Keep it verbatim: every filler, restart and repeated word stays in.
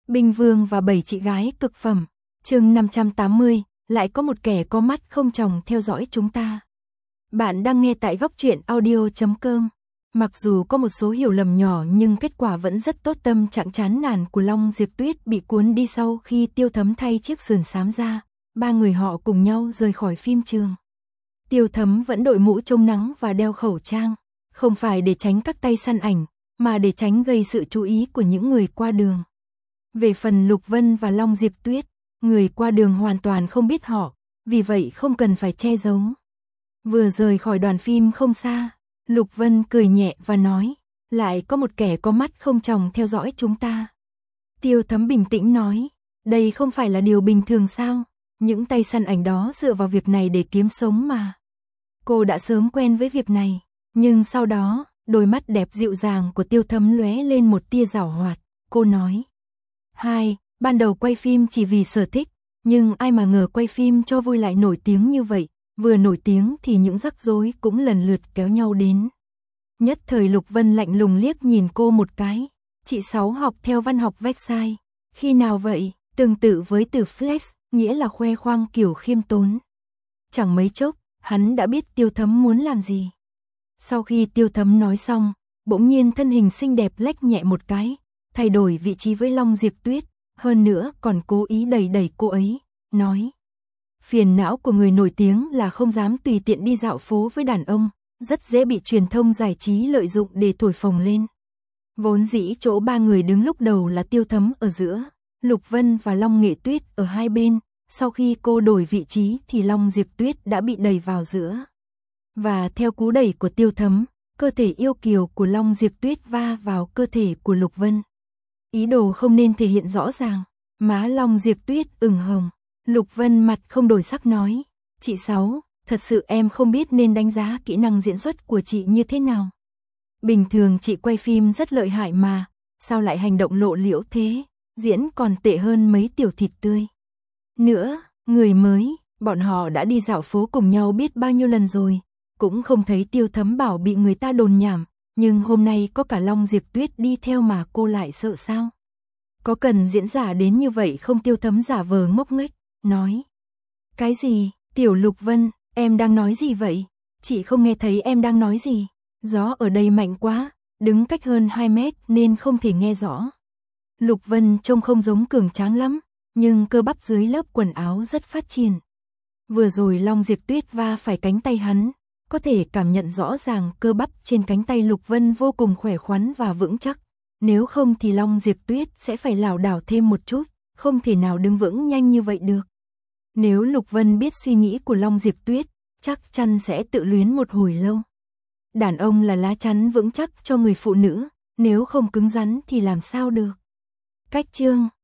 Binh Vương và bảy chị gái cực phẩm. Chương năm trăm tám mươi, lại có một kẻ có mắt không tròng theo dõi chúng ta. Bạn đang nghe tại góc truyện audio chấm com. Mặc dù có một số hiểu lầm nhỏ nhưng kết quả vẫn rất tốt. Tâm trạng chán nản của Long Diệp Tuyết bị cuốn đi sau khi Tiêu Thấm thay chiếc sườn xám ra, ba người họ cùng nhau rời khỏi phim trường. Tiêu Thấm vẫn đội mũ chống nắng và đeo khẩu trang, không phải để tránh các tay săn ảnh, mà để tránh gây sự chú ý của những người qua đường. Về phần Lục Vân và Long Diệp Tuyết, người qua đường hoàn toàn không biết họ, vì vậy không cần phải che giấu. Vừa rời khỏi đoàn phim không xa, Lục Vân cười nhẹ và nói, lại có một kẻ có mắt không tròng theo dõi chúng ta. Tiêu Thấm bình tĩnh nói, đây không phải là điều bình thường sao, những tay săn ảnh đó dựa vào việc này để kiếm sống mà. Cô đã sớm quen với việc này, nhưng sau đó, đôi mắt đẹp dịu dàng của Tiêu Thấm lóe lên một tia giảo hoạt, cô nói. Hai, ban đầu quay phim chỉ vì sở thích, nhưng ai mà ngờ quay phim cho vui lại nổi tiếng như vậy, vừa nổi tiếng thì những rắc rối cũng lần lượt kéo nhau đến. Nhất thời Lục Vân lạnh lùng liếc nhìn cô một cái, chị Sáu học theo văn học Versailles, khi nào vậy, tương tự với từ flex, nghĩa là khoe khoang kiểu khiêm tốn. Chẳng mấy chốc, hắn đã biết Tiêu Thấm muốn làm gì. Sau khi Tiêu Thấm nói xong, bỗng nhiên thân hình xinh đẹp lách nhẹ một cái, thay đổi vị trí với Long Diệp Tuyết, hơn nữa còn cố ý đẩy đẩy cô ấy, nói. Phiền não của người nổi tiếng là không dám tùy tiện đi dạo phố với đàn ông, rất dễ bị truyền thông giải trí lợi dụng để thổi phồng lên. Vốn dĩ chỗ ba người đứng lúc đầu là Tiêu Thấm ở giữa, Lục Vân và Long Nghệ Tuyết ở hai bên, sau khi cô đổi vị trí thì Long Diệp Tuyết đã bị đẩy vào giữa. Và theo cú đẩy của Tiêu Thấm, cơ thể yêu kiều của Long Diệp Tuyết va vào cơ thể của Lục Vân. Ý đồ không nên thể hiện rõ ràng, má Long Diệp Tuyết ửng hồng. Lục Vân mặt không đổi sắc nói, chị Sáu, thật sự em không biết nên đánh giá kỹ năng diễn xuất của chị như thế nào. Bình thường chị quay phim rất lợi hại mà, sao lại hành động lộ liễu thế, diễn còn tệ hơn mấy tiểu thịt tươi. Nữa, người mới, bọn họ đã đi dạo phố cùng nhau biết bao nhiêu lần rồi, cũng không thấy Tiêu Thấm bảo bị người ta đồn nhảm, nhưng hôm nay có cả Long Diệp Tuyết đi theo mà cô lại sợ sao? Có cần diễn giả đến như vậy không? Tiêu Thấm giả vờ ngốc nghếch, nói. Cái gì, Tiểu Lục Vân, em đang nói gì vậy? Chị không nghe thấy em đang nói gì. Gió ở đây mạnh quá, đứng cách hơn hai mét nên không thể nghe rõ. Lục Vân trông không giống cường tráng lắm, nhưng cơ bắp dưới lớp quần áo rất phát triển. Vừa rồi Long Diệp Tuyết va phải cánh tay hắn, có thể cảm nhận rõ ràng cơ bắp trên cánh tay Lục Vân vô cùng khỏe khoắn và vững chắc. Nếu không thì Long Diệp Tuyết sẽ phải lảo đảo thêm một chút, không thể nào đứng vững nhanh như vậy được. Nếu Lục Vân biết suy nghĩ của Long Diệp Tuyết, chắc chắn sẽ tự luyến một hồi lâu. Đàn ông là lá chắn vững chắc cho người phụ nữ, nếu không cứng rắn thì làm sao được. Cách chương